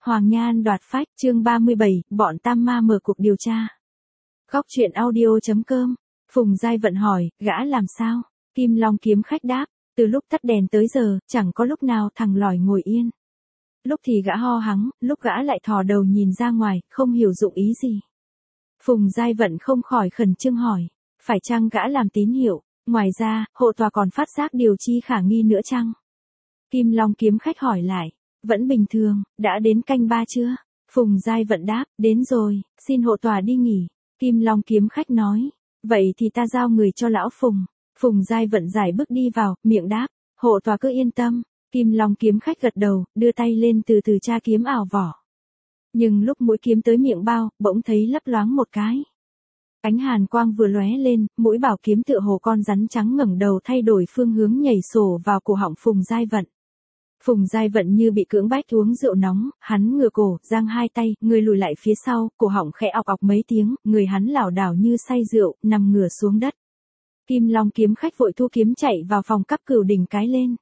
Hoàng Nhan đoạt phách, chương 37, bọn Tam Ma mở cuộc điều tra. Góc truyện audio.com. Phùng Giai Vận hỏi, gã làm sao? Kim Long kiếm khách đáp, từ lúc tắt đèn tới giờ, chẳng có lúc nào thằng lỏi ngồi yên. Lúc thì gã ho hắng, lúc gã lại thò đầu nhìn ra ngoài, không hiểu dụng ý gì. Phùng Giai Vận không khỏi khẩn trương hỏi, phải chăng gã làm tín hiệu? Ngoài ra, hộ tòa còn phát giác điều chi khả nghi nữa chăng? Kim Long kiếm khách hỏi lại, vẫn bình thường, đã đến canh ba chưa? Phùng Giai Vận đáp, đến rồi, xin hộ tòa đi nghỉ. Kim Long kiếm khách nói, vậy thì ta giao người cho lão Phùng. Phùng Giai Vận giải bước đi vào, miệng đáp, hộ tòa cứ yên tâm. Kim Long kiếm khách gật đầu, đưa tay lên từ từ tra kiếm ảo vỏ. Nhưng lúc mũi kiếm tới miệng bao, bỗng thấy lấp loáng một cái. Ánh hàn quang vừa lóe lên, mũi bảo kiếm tựa hồ con rắn trắng ngẩng đầu thay đổi phương hướng nhảy sổ vào cổ họng Phùng Giai Vận. Phùng Giai Vận như bị cưỡng bách uống rượu nóng, hắn ngửa cổ, giang hai tay, người lùi lại phía sau, cổ họng khẽ ọc ọc mấy tiếng, người hắn lảo đảo như say rượu, nằm ngửa xuống đất. Kim Long kiếm khách vội thu kiếm chạy vào phòng cấp cửu đỉnh cái lên.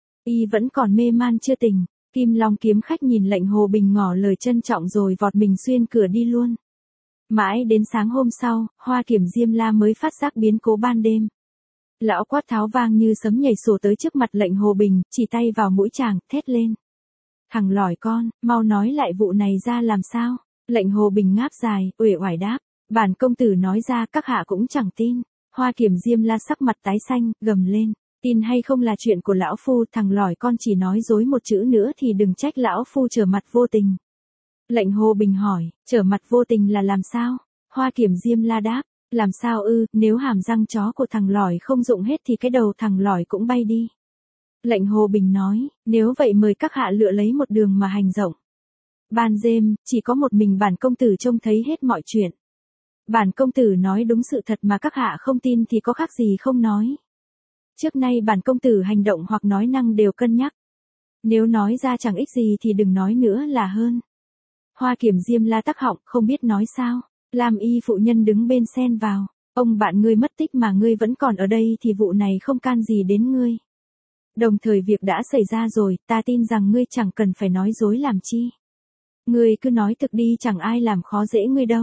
Y vẫn còn mê man chưa tỉnh, Kim Long kiếm khách nhìn lệnh Hồ Bình ngỏ lời trân trọng rồi vọt mình xuyên cửa đi luôn. Mãi đến sáng hôm sau, Hoa Kiểm Diêm La mới phát giác biến cố ban đêm. Lão quát tháo vang như sấm nhảy sổ tới trước mặt lệnh Hồ Bình, chỉ tay vào mũi chàng, thét lên. Thằng lỏi con, mau nói lại vụ này ra làm sao? Lệnh Hồ Bình ngáp dài, uể oải đáp. Bản công tử nói ra các hạ cũng chẳng tin. Hoa Kiểm Diêm La sắc mặt tái xanh, gầm lên. Tin hay không là chuyện của lão phu, thằng lỏi con chỉ nói dối một chữ nữa thì đừng trách lão phu trở mặt vô tình. Lệnh Hồ Bình hỏi, trở mặt vô tình là làm sao? Hoa Kiểm Diêm La đáp. Làm sao ư, nếu hàm răng chó của thằng lỏi không dụng hết thì cái đầu thằng lỏi cũng bay đi. Lệnh Hồ Bình nói, nếu vậy mời các hạ lựa lấy một đường mà hành rộng. Ban đêm, chỉ có một mình bản công tử trông thấy hết mọi chuyện. Bản công tử nói đúng sự thật mà các hạ không tin thì có khác gì không nói. Trước nay bản công tử hành động hoặc nói năng đều cân nhắc. Nếu nói ra chẳng ích gì thì đừng nói nữa là hơn. Hoa Kiểm Diêm La tắc họng, không biết nói sao. Lam y phụ nhân đứng bên xen vào, ông bạn ngươi mất tích mà ngươi vẫn còn ở đây thì vụ này không can gì đến ngươi. Đồng thời việc đã xảy ra rồi, ta tin rằng ngươi chẳng cần phải nói dối làm chi. Ngươi cứ nói thực đi, chẳng ai làm khó dễ ngươi đâu.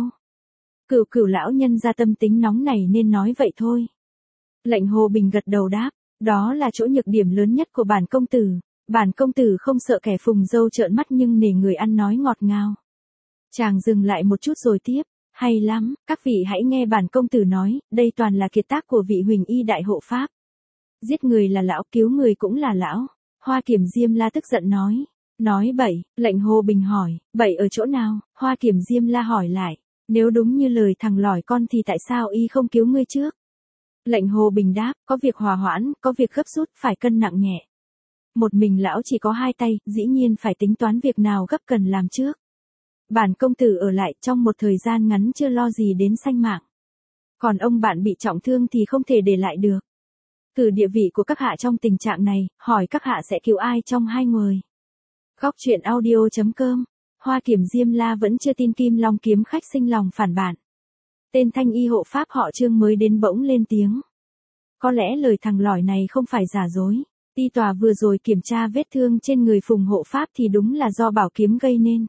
Cửu lão nhân ra tâm tính nóng này nên nói vậy thôi. Lệnh Hồ Bình gật đầu đáp, đó là chỗ nhược điểm lớn nhất của bản công tử. Bản công tử không sợ kẻ phùng dâu trợn mắt nhưng nể người ăn nói ngọt ngào. Chàng dừng lại một chút rồi tiếp. Hay lắm, các vị hãy nghe bản công tử nói, đây toàn là kiệt tác của vị Huỳnh Y đại hộ pháp. Giết người là lão, cứu người cũng là lão. Hoa Kiểm Diêm La tức giận nói. Nói bậy, lệnh Hồ Bình hỏi, bậy ở chỗ nào? Hoa Kiểm Diêm La hỏi lại. Nếu đúng như lời thằng lỏi con thì tại sao y không cứu ngươi trước? Lệnh Hồ Bình đáp, có việc hòa hoãn, có việc gấp rút, phải cân nặng nhẹ. Một mình lão chỉ có hai tay, dĩ nhiên phải tính toán việc nào gấp cần làm trước. Bản công tử ở lại trong một thời gian ngắn chưa lo gì đến sanh mạng. Còn ông bạn bị trọng thương thì không thể để lại được. Từ địa vị của các hạ trong tình trạng này, hỏi các hạ sẽ cứu ai trong hai người. Góc truyện audio.com. Hoa Kiểm Diêm La vẫn chưa tin Kim Long kiếm khách sinh lòng phản bạn. Tên thanh y hộ pháp họ Trương mới đến bỗng lên tiếng. Có lẽ lời thằng lỏi này không phải giả dối. Ti tòa vừa rồi kiểm tra vết thương trên người Phùng hộ pháp thì đúng là do bảo kiếm gây nên.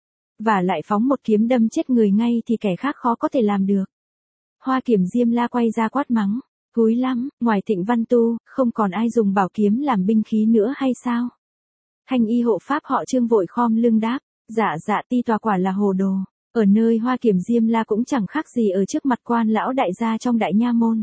Và lại phóng một kiếm đâm chết người ngay thì kẻ khác khó có thể làm được. Hoa Kiểm Diêm La quay ra quát mắng. Cúi lắm, ngoài Thịnh Văn Tu, không còn ai dùng bảo kiếm làm binh khí nữa hay sao? Thanh y hộ pháp họ Trương vội khom lưng đáp. Dạ ti tòa quả là hồ đồ. Ở nơi Hoa Kiểm Diêm La cũng chẳng khác gì ở trước mặt quan lão đại gia trong đại nha môn.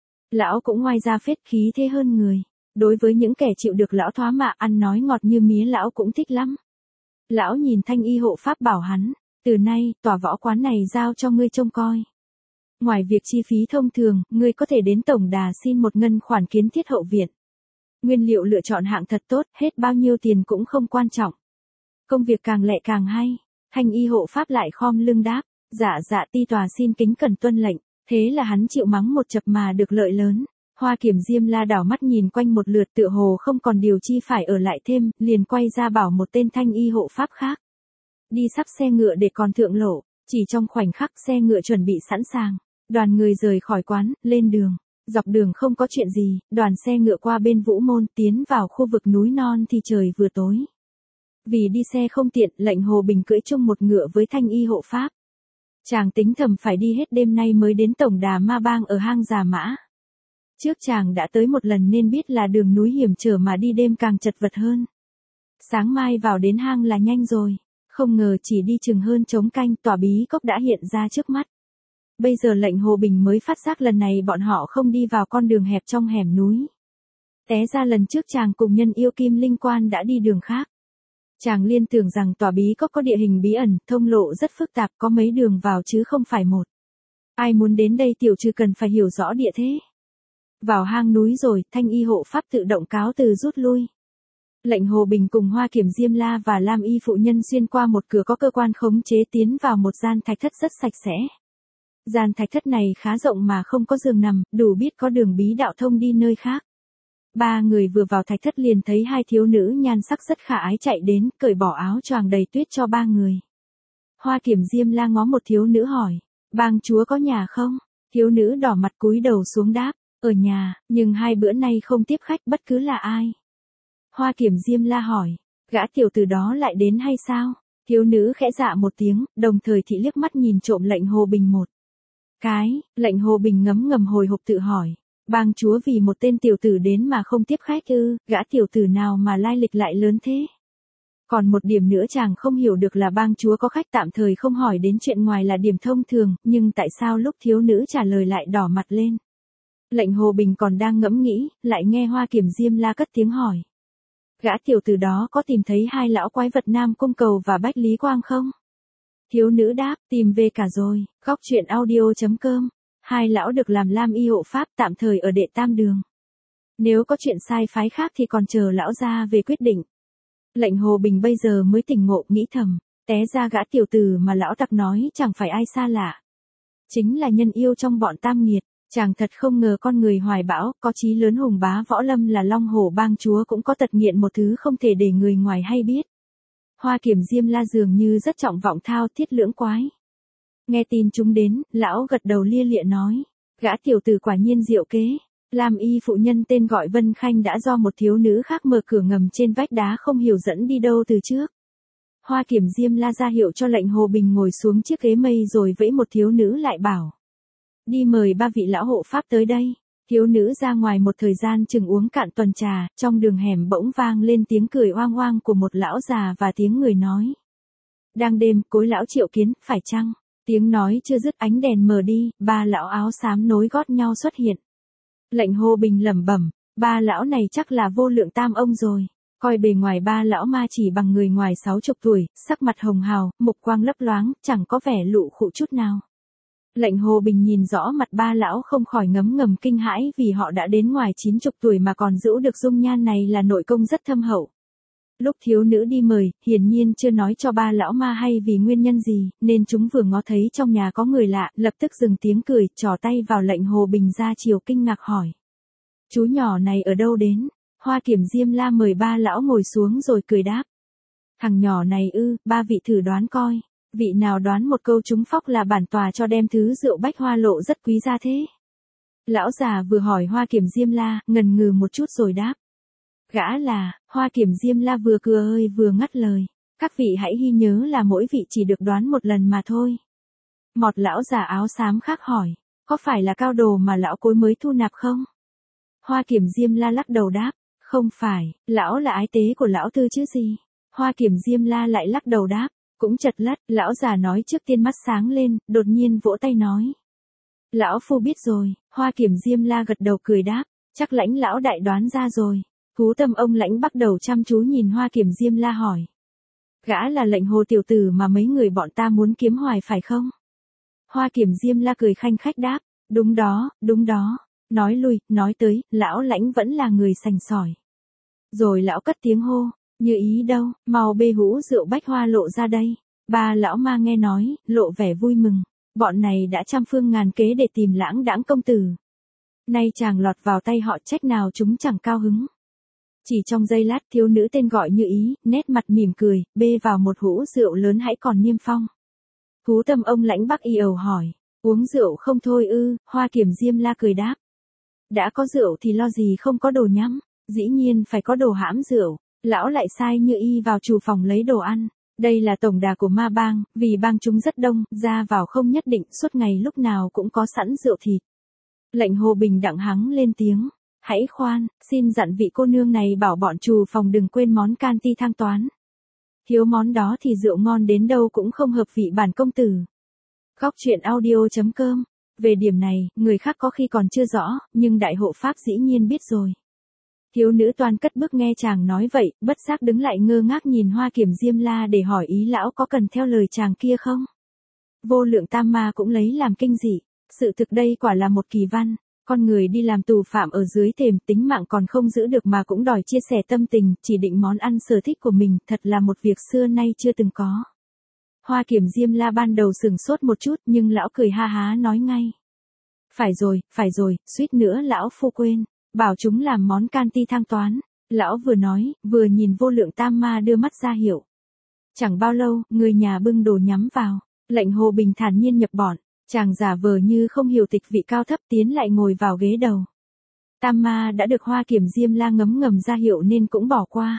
Lão cũng ngoài ra phết khí thế hơn người. Đối với những kẻ chịu được lão thoá mạ ăn nói ngọt như mía lão cũng thích lắm. Lão nhìn thanh y hộ pháp bảo hắn, từ nay, tòa võ quán này giao cho ngươi trông coi. Ngoài việc chi phí thông thường, ngươi có thể đến tổng đà xin một ngân khoản kiến thiết hậu viện. Nguyên liệu lựa chọn hạng thật tốt, hết bao nhiêu tiền cũng không quan trọng. Công việc càng lẹ càng hay. Thanh y hộ pháp lại khom lưng đáp, dạ ti tòa xin kính cẩn tuân lệnh. Thế là hắn chịu mắng một chập mà được lợi lớn. Hoa Kiểm Diêm La đảo mắt nhìn quanh một lượt tựa hồ không còn điều chi phải ở lại thêm, liền quay ra bảo một tên thanh y hộ pháp khác. Đi sắp xe ngựa để còn thượng lộ, chỉ trong khoảnh khắc xe ngựa chuẩn bị sẵn sàng. Đoàn người rời khỏi quán, lên đường. Dọc đường không có chuyện gì, đoàn xe ngựa qua bên Vũ Môn tiến vào khu vực núi non thì trời vừa tối. Vì đi xe không tiện, lệnh Hồ Bình cưỡi chung một ngựa với thanh y hộ pháp. Chàng tính thầm phải đi hết đêm nay mới đến tổng đà ma bang ở hang Già Mã. Trước chàng đã tới một lần nên biết là đường núi hiểm trở mà đi đêm càng chật vật hơn. Sáng mai vào đến hang là nhanh rồi, không ngờ chỉ đi chừng hơn trống canh tòa bí cốc đã hiện ra trước mắt. Bây giờ lệnh Hồ Bình mới phát giác lần này bọn họ không đi vào con đường hẹp trong hẻm núi. Té ra lần trước chàng cùng nhân yêu Kim Linh Quan đã đi đường khác. Chàng liên tưởng rằng tòa bí cốc có địa hình bí ẩn, thông lộ rất phức tạp, có mấy đường vào chứ không phải một. Ai muốn đến đây tiểu trừ cần phải hiểu rõ địa thế. Vào hang núi rồi, thanh y hộ pháp tự động cáo từ rút lui. Lệnh Hồ Bình cùng Hoa Kiểm Diêm La và Lam y phụ nhân xuyên qua một cửa có cơ quan khống chế tiến vào một gian thạch thất rất sạch sẽ. Gian thạch thất này khá rộng mà không có giường nằm, đủ biết có đường bí đạo thông đi nơi khác. Ba người vừa vào thạch thất liền thấy hai thiếu nữ nhan sắc rất khả ái chạy đến, cởi bỏ áo choàng đầy tuyết cho ba người. Hoa Kiểm Diêm La ngó một thiếu nữ hỏi, bang chúa có nhà không? Thiếu nữ đỏ mặt cúi đầu xuống đáp, ở nhà, nhưng hai bữa nay không tiếp khách bất cứ là ai. Hoa Kiểm Diêm La hỏi, gã tiểu tử đó lại đến hay sao? Thiếu nữ khẽ dạ một tiếng, đồng thời thị liếc mắt nhìn trộm lệnh Hồ Bình một cái. Lệnh Hồ Bình ngấm ngầm hồi hộp tự hỏi, bang chúa vì một tên tiểu tử đến mà không tiếp khách ư? Gã tiểu tử nào mà lai lịch lại lớn thế? Còn một điểm nữa chàng không hiểu được là bang chúa có khách tạm thời không hỏi đến chuyện ngoài là điểm thông thường, nhưng tại sao lúc thiếu nữ trả lời lại đỏ mặt lên? Lệnh Hồ Bình còn đang ngẫm nghĩ, lại nghe Hoa Kiểm Diêm La cất tiếng hỏi, gã tiểu tử đó có tìm thấy hai lão quái vật Nam Cung Cầu và Bách Lý Quang không? Thiếu nữ đáp, tìm về cả rồi. Góc truyện audio.com. Hai lão được làm Lam y hộ pháp tạm thời ở Đệ Tam Đường. Nếu có chuyện sai phái khác thì còn chờ lão ra về quyết định. Lệnh Hồ Bình bây giờ mới tỉnh ngộ, nghĩ thầm, té ra gã tiểu tử mà lão tặc nói chẳng phải ai xa lạ. Chính là nhân yêu trong bọn Tam Nghiệt. Chàng thật không ngờ con người hoài bão, có chí lớn hùng bá võ lâm là Long Hổ bang chúa cũng có tật nghiện một thứ không thể để người ngoài hay biết. Hoa Kiểm Diêm La dường như rất trọng vọng thao thiết lưỡng quái. Nghe tin chúng đến, lão gật đầu lia lịa nói, gã tiểu tử quả nhiên diệu kế. Lam y phụ nhân tên gọi Vân Khanh đã do một thiếu nữ khác mở cửa ngầm trên vách đá không hiểu dẫn đi đâu từ trước. Hoa Kiểm Diêm La ra hiệu cho lệnh Hồ Bình ngồi xuống chiếc ghế mây rồi vẫy một thiếu nữ lại bảo, đi mời ba vị lão hộ pháp tới đây. Thiếu nữ ra ngoài một thời gian chừng uống cạn tuần trà, trong đường hẻm bỗng vang lên tiếng cười oang oang của một lão già và tiếng người nói, đang đêm, cối lão triệu kiến, phải chăng? Tiếng nói chưa dứt ánh đèn mờ đi, ba lão áo xám nối gót nhau xuất hiện. Lệnh Hồ Bình lẩm bẩm, ba lão này chắc là Vô Lượng Tam ông rồi. Coi bề ngoài ba lão ma chỉ bằng người ngoài 60 tuổi, sắc mặt hồng hào, mục quang lấp loáng, chẳng có vẻ lụ khụ chút nào. Lệnh Hồ Bình nhìn rõ mặt ba lão không khỏi ngấm ngầm kinh hãi vì họ đã đến ngoài 90 tuổi mà còn giữ được dung nhan này là nội công rất thâm hậu. Lúc thiếu nữ đi mời, hiển nhiên chưa nói cho ba lão ma hay vì nguyên nhân gì, nên chúng vừa ngó thấy trong nhà có người lạ, lập tức dừng tiếng cười, trỏ tay vào lệnh Hồ Bình ra chiều kinh ngạc hỏi. Chú nhỏ này ở đâu đến? Hoa Kiểm Diêm La mời ba lão ngồi xuống rồi cười đáp. Thằng nhỏ này ư, ba vị thử đoán coi. Vị nào đoán một câu trúng phóc là bản tòa cho đem thứ rượu Bách Hoa Lộ rất quý giá thế? Lão già vừa hỏi Hoa Kiểm Diêm La, ngần ngừ một chút rồi đáp. Gã là, Hoa Kiểm Diêm La vừa cười vừa ngắt lời. Các vị hãy ghi nhớ là mỗi vị chỉ được đoán một lần mà thôi. Một lão già áo xám khác hỏi, có phải là cao đồ mà lão cối mới thu nạp không? Hoa Kiểm Diêm La lắc đầu đáp, không phải, lão là ái tế của lão tư chứ gì. Hoa Kiểm Diêm La lại lắc đầu đáp, cũng chật lất, lão già nói trước tiên mắt sáng lên, đột nhiên vỗ tay nói. Lão phu biết rồi, Hoa Kiểm Diêm La gật đầu cười đáp, chắc Lãnh lão đại đoán ra rồi. Cú tâm ông Lãnh bắt đầu chăm chú nhìn Hoa Kiểm Diêm La hỏi. Gã là lệnh Hồ tiểu tử mà mấy người bọn ta muốn kiếm hoài phải không? Hoa Kiểm Diêm La cười khanh khách đáp, đúng đó, đúng đó. Nói lui, nói tới, lão Lãnh vẫn là người sành sỏi. Rồi lão cất tiếng hô, như ý đâu, mau bê hũ rượu Bách Hoa Lộ ra đây. Ba lão ma nghe nói, lộ vẻ vui mừng. Bọn này đã trăm phương ngàn kế để tìm Lãng Đãng công tử. Nay chàng lọt vào tay họ trách nào chúng chẳng cao hứng. Chỉ trong giây lát thiếu nữ tên gọi Như Ý, nét mặt mỉm cười, bê vào một hũ rượu lớn hãy còn niêm phong. Cú tâm ông Lãnh Bắc y ầu hỏi, uống rượu không thôi ư? Hoa Kiểm Diêm La cười đáp. Đã có rượu thì lo gì không có đồ nhắm, dĩ nhiên phải có đồ hãm rượu. Lão lại sai Như Y vào chủ phòng lấy đồ ăn. Đây là tổng đà của ma bang, vì bang chúng rất đông, ra vào không nhất định, suốt ngày lúc nào cũng có sẵn rượu thịt. Lệnh Hồ Bình đặng hắng lên tiếng. Hãy khoan, xin dặn vị cô nương này bảo bọn chủ phòng đừng quên món canti thang toán. Thiếu món đó thì rượu ngon đến đâu cũng không hợp vị bản công tử. Góc truyện audio.com. Về điểm này, người khác có khi còn chưa rõ, nhưng đại hộ pháp dĩ nhiên biết rồi. Thiếu nữ toan cất bước nghe chàng nói vậy, bất giác đứng lại ngơ ngác nhìn Hoa Kiểm Diêm La để hỏi ý lão có cần theo lời chàng kia không. Vô Lượng Tam Ma cũng lấy làm kinh dị. Sự thực đây quả là một kỳ văn. Con người đi làm tù phạm ở dưới thềm, tính mạng còn không giữ được mà cũng đòi chia sẻ tâm tình, chỉ định món ăn sở thích của mình, thật là một việc xưa nay chưa từng có. Hoa Kiểm Diêm La ban đầu sửng sốt một chút, nhưng lão cười ha há nói ngay. Phải rồi, suýt nữa lão phu quên, bảo chúng làm món canti thang toán. Lão vừa nói, vừa nhìn Vô Lượng Tam Ma đưa mắt ra hiệu. Chẳng bao lâu, người nhà bưng đồ nhắm vào, Lệnh Hồ Bình thản nhiên nhập bọn. Chàng giả vờ như không hiểu tịch vị cao thấp tiến lại ngồi vào ghế đầu. Tam Ma đã được Hoa Kiểm Diêm La ngấm ngầm ra hiệu nên cũng bỏ qua.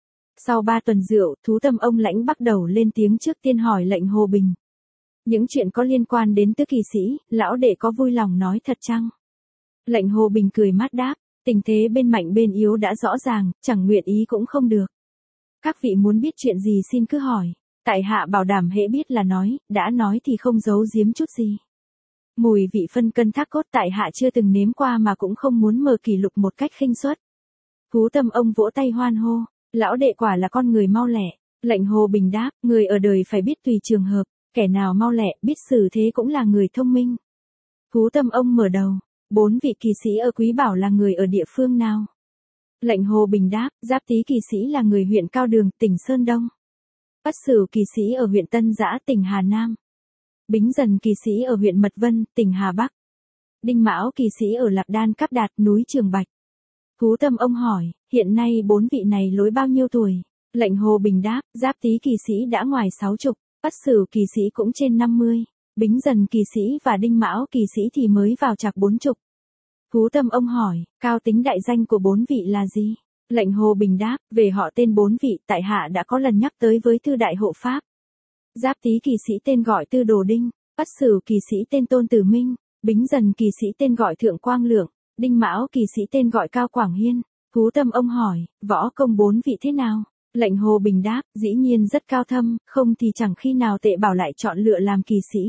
Sau 3 tuần rượu, Thú Tâm ông lãnh bắt đầu lên tiếng trước tiên hỏi Lệnh Hồ Bình. Những chuyện có liên quan đến Tứ Kỳ Sĩ, lão đệ có vui lòng nói thật chăng? Lệnh Hồ Bình cười mát đáp, tình thế bên mạnh bên yếu đã rõ ràng, chẳng nguyện ý cũng không được. Các vị muốn biết chuyện gì xin cứ hỏi. Tại hạ bảo đảm hễ biết là nói, đã nói thì không giấu giếm chút gì. Mùi vị phân cân thác cốt tại hạ chưa từng nếm qua mà cũng không muốn mở kỷ lục một cách khinh suất. Thú Tâm ông vỗ tay hoan hô, lão đệ quả là con người mau lẹ. Lệnh Hồ Bình đáp, người ở đời phải biết tùy trường hợp, kẻ nào mau lẹ, biết xử thế cũng là người thông minh. Thú Tâm ông mở đầu, 4 vị kỳ sĩ ở Quý Bảo là người ở địa phương nào? Lệnh Hồ Bình đáp, Giáp Tý kỳ sĩ là người huyện Cao Đường, tỉnh Sơn Đông. Ất Sửu kỳ sĩ ở huyện Tân Giã, tỉnh Hà Nam. Bính Dần kỳ sĩ ở huyện Mật Vân, tỉnh Hà Bắc. Đinh Mão kỳ sĩ ở Lạc Đan Cáp Đạt, núi Trường Bạch. Thú Tâm ông hỏi, hiện nay 4 vị này lối bao nhiêu tuổi? Lệnh Hồ Bình đáp, Giáp Tý kỳ sĩ đã ngoài 60, Ất Sửu kỳ sĩ cũng trên 50, Bính Dần kỳ sĩ và Đinh Mão kỳ sĩ thì mới vào chạc 40. Thú Tâm ông hỏi, cao tính đại danh của 4 vị là gì? Lệnh Hồ Bình đáp, về họ tên 4 vị, tại hạ đã có lần nhắc tới với Tư Đại Hộ Pháp. Giáp Tý kỳ sĩ tên gọi Tư Đồ Đinh, Ất Sửu kỳ sĩ tên Tôn Tử Minh, Bính Dần kỳ sĩ tên gọi Thượng Quang Lượng, Đinh Mão kỳ sĩ tên gọi Cao Quảng Hiên. Thú Tâm ông hỏi, võ công 4 vị thế nào? Lệnh Hồ Bình đáp, dĩ nhiên rất cao thâm, không thì chẳng khi nào Tệ Bảo lại chọn lựa làm kỳ sĩ.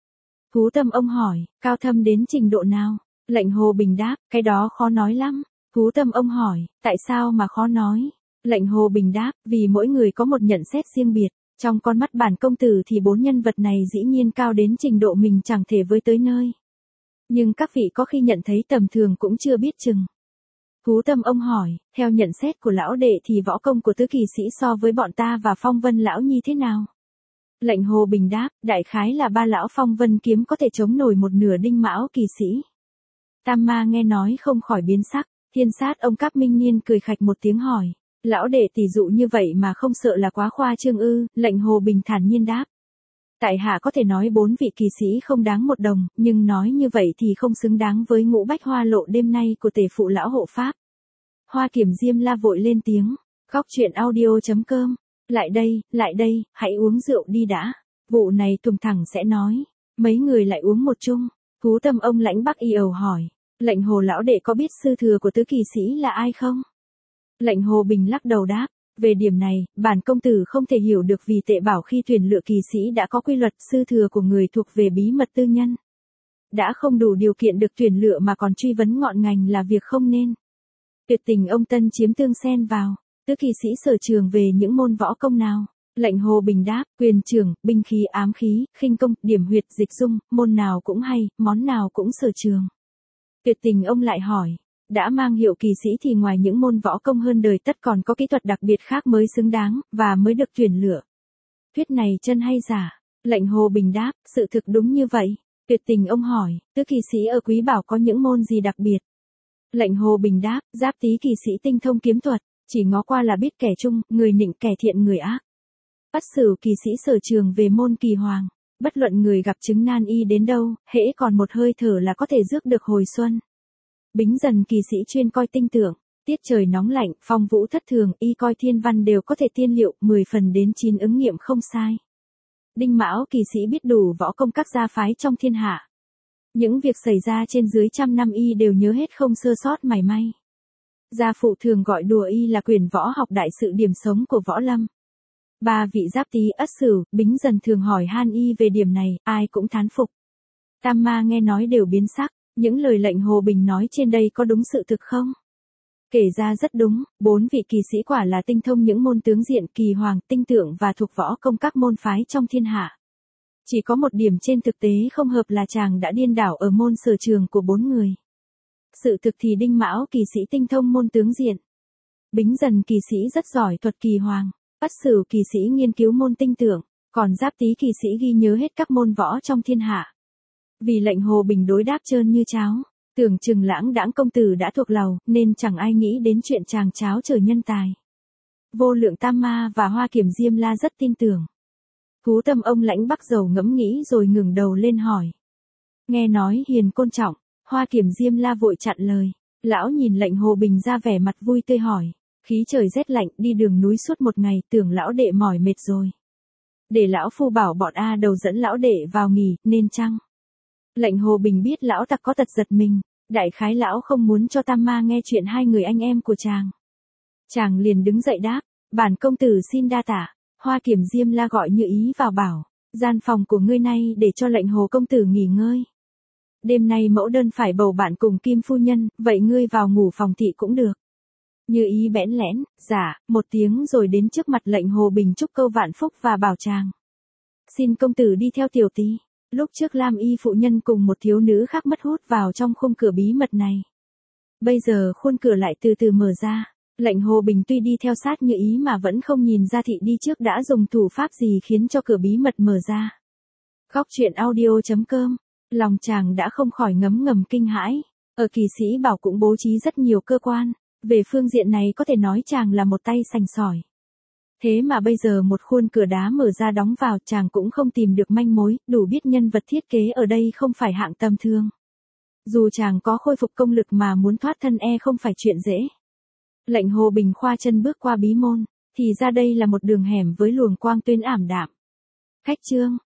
Thú Tâm ông hỏi, cao thâm đến trình độ nào? Lệnh Hồ Bình đáp, cái đó khó nói lắm. Thú Tâm ông hỏi, tại sao mà khó nói? Lệnh Hồ Bình đáp, vì mỗi người có một nhận xét riêng biệt. Trong con mắt bản công tử thì 4 nhân vật này dĩ nhiên cao đến trình độ mình chẳng thể với tới nơi. Nhưng các vị có khi nhận thấy tầm thường cũng chưa biết chừng. Thú Tâm ông hỏi, theo nhận xét của lão đệ thì võ công của Tứ Kỳ sĩ so với bọn ta và Phong Vân lão nhi thế nào? Lệnh Hồ Bình đáp, đại khái là 3 lão Phong Vân kiếm có thể chống nổi một nửa Đinh Mão kỳ sĩ. Tam Ma nghe nói không khỏi biến sắc. Thiên Sát ông Cáp Minh Niên cười khạch một tiếng hỏi, lão đệ tỷ dụ như vậy mà không sợ là quá khoa trương ư? Lệnh Hồ Bình thản nhiên đáp, tại hạ có thể nói 4 vị kỳ sĩ không đáng một đồng, nhưng nói như vậy thì không xứng đáng với ngũ bách hoa lộ đêm nay của tể phụ lão hộ pháp. Hoa Kiểm Diêm La vội lên tiếng, góc truyện audio.com, lại đây, hãy uống rượu đi đã, vụ này Tùng thẳng sẽ nói. Mấy người lại uống một chung. Thú Tâm ông lãnh Bắc Y ầu hỏi, Lệnh Hồ lão đệ có biết sư thừa của Tứ Kỳ sĩ là ai không? Lệnh Hồ Bình lắc đầu đáp, về điểm này, bản công tử không thể hiểu được vì Tệ Bảo khi tuyển lựa kỳ sĩ đã có quy luật sư thừa của người thuộc về bí mật tư nhân. Đã không đủ điều kiện được tuyển lựa mà còn truy vấn ngọn ngành là việc không nên. Tuyệt tình ông Tân chiếm tương xen vào, Tứ Kỳ sĩ sở trường về những môn võ công nào? Lệnh Hồ Bình đáp, quyền trường, binh khí ám khí, khinh công, điểm huyệt dịch dung, môn nào cũng hay, món nào cũng sở trường. Tuyệt tình ông lại hỏi, đã mang hiệu kỳ sĩ thì ngoài những môn võ công hơn đời tất còn có kỹ thuật đặc biệt khác mới xứng đáng, và mới được tuyển lựa. Thuyết này chân hay giả? Lệnh Hồ Bình đáp, sự thực đúng như vậy. Tuyệt tình ông hỏi, Tứ Kỳ sĩ ở Quý Bảo có những môn gì đặc biệt? Lệnh Hồ Bình đáp, Giáp Tý kỳ sĩ tinh thông kiếm thuật, chỉ ngó qua là biết kẻ trung, người nịnh kẻ thiện người ác. Ất Sửu kỳ sĩ sở trường về môn kỳ hoàng, bất luận người gặp chứng nan y đến đâu, hễ còn một hơi thở là có thể rước được hồi xuân. Bính Dần kỳ sĩ chuyên coi tinh tượng, Tiết trời nóng lạnh, phong vũ thất thường, y coi thiên văn đều có thể tiên liệu, 10 phần đến 9 ứng nghiệm không sai. Đinh Mão kỳ sĩ biết đủ võ công các gia phái trong thiên hạ. Những việc xảy ra trên dưới trăm năm y đều nhớ hết không sơ sót mảy may. Gia phụ thường gọi đùa y là quyền võ học đại sự điểm sống của võ lâm. Ba vị Giáp Tý, Ất Sửu, Bính Dần thường hỏi han y về điểm này, ai cũng thán phục. Tam ma nghe nói đều biến sắc, những lời lệnh Hồ Bình nói trên đây có đúng sự thực không? Kể ra rất đúng, 4 vị kỳ sĩ quả là tinh thông những môn tướng diện, kỳ hoàng, tinh tượng và thuộc võ công các môn phái trong thiên hạ. Chỉ có một điểm trên thực tế không hợp là chàng đã điên đảo ở môn sở trường của 4 người. Sự thực thì Đinh Mão kỳ sĩ tinh thông môn tướng diện. Bính Dần kỳ sĩ rất giỏi thuật kỳ hoàng. Ất Sửu kỳ sĩ nghiên cứu môn tinh tượng. Còn Giáp Tý kỳ sĩ ghi nhớ hết các môn võ trong thiên hạ. Vì lệnh Hồ Bình đối đáp trơn như cháo. Tưởng chừng lãng đãng công tử đã thuộc lầu, nên chẳng ai nghĩ đến chuyện chàng cháo trở nhân tài. Vô Lượng Tam Ma và Hoa Kiểm Diêm La rất tin tưởng. Thú tâm ông Lãnh Bắc Dầu ngẫm nghĩ rồi ngừng đầu lên hỏi. Nghe nói Hiền Côn trọng, Hoa Kiểm Diêm La vội chặn lời. Lão nhìn lệnh Hồ Bình ra vẻ mặt vui tươi hỏi. Khí trời rét lạnh, đi đường núi suốt một ngày, tưởng lão đệ mỏi mệt rồi. Để lão phu bảo bọn A Đầu dẫn lão đệ vào nghỉ, nên chăng? Lệnh Hồ Bình biết lão tặc có tật giật mình, đại khái lão không muốn cho Tam Ma nghe chuyện hai người anh em của chàng. Chàng liền đứng dậy đáp, bản công tử xin đa tạ. Hoa Kiểm Diêm La gọi Như Ý vào bảo, gian phòng của ngươi nay để cho lệnh Hồ công tử nghỉ ngơi. Đêm nay mẫu đơn phải bầu bạn cùng Kim phu nhân, vậy ngươi vào ngủ phòng thị cũng được. Như Ý bẽn lẽn, dạ, một tiếng rồi đến trước mặt lệnh Hồ Bình chúc câu vạn phúc và bảo chàng. Xin công tử đi theo tiểu tí. Lúc trước Lam Y phụ nhân cùng một thiếu nữ khác mất hút vào trong khung cửa bí mật này. Bây giờ khuôn cửa lại từ từ mở ra. Lệnh Hồ Bình tuy đi theo sát Như Ý mà vẫn không nhìn ra thị đi trước đã dùng thủ pháp gì khiến cho cửa bí mật mở ra. Góc truyện audio.com. Lòng chàng đã không khỏi ngấm ngầm kinh hãi. Ở kỳ sĩ bảo cũng bố trí rất nhiều cơ quan. Về phương diện này có thể nói chàng là một tay sành sỏi. Thế mà bây giờ một khuôn cửa đá mở ra đóng vào, chàng cũng không tìm được manh mối, đủ biết nhân vật thiết kế ở đây không phải hạng tầm thường. Dù chàng có khôi phục công lực mà muốn thoát thân không phải chuyện dễ. Lệnh Hồ Bình khoa chân bước qua bí môn, thì ra đây là một đường hẻm với luồng quang tuyến ảm đạm. Khách trương,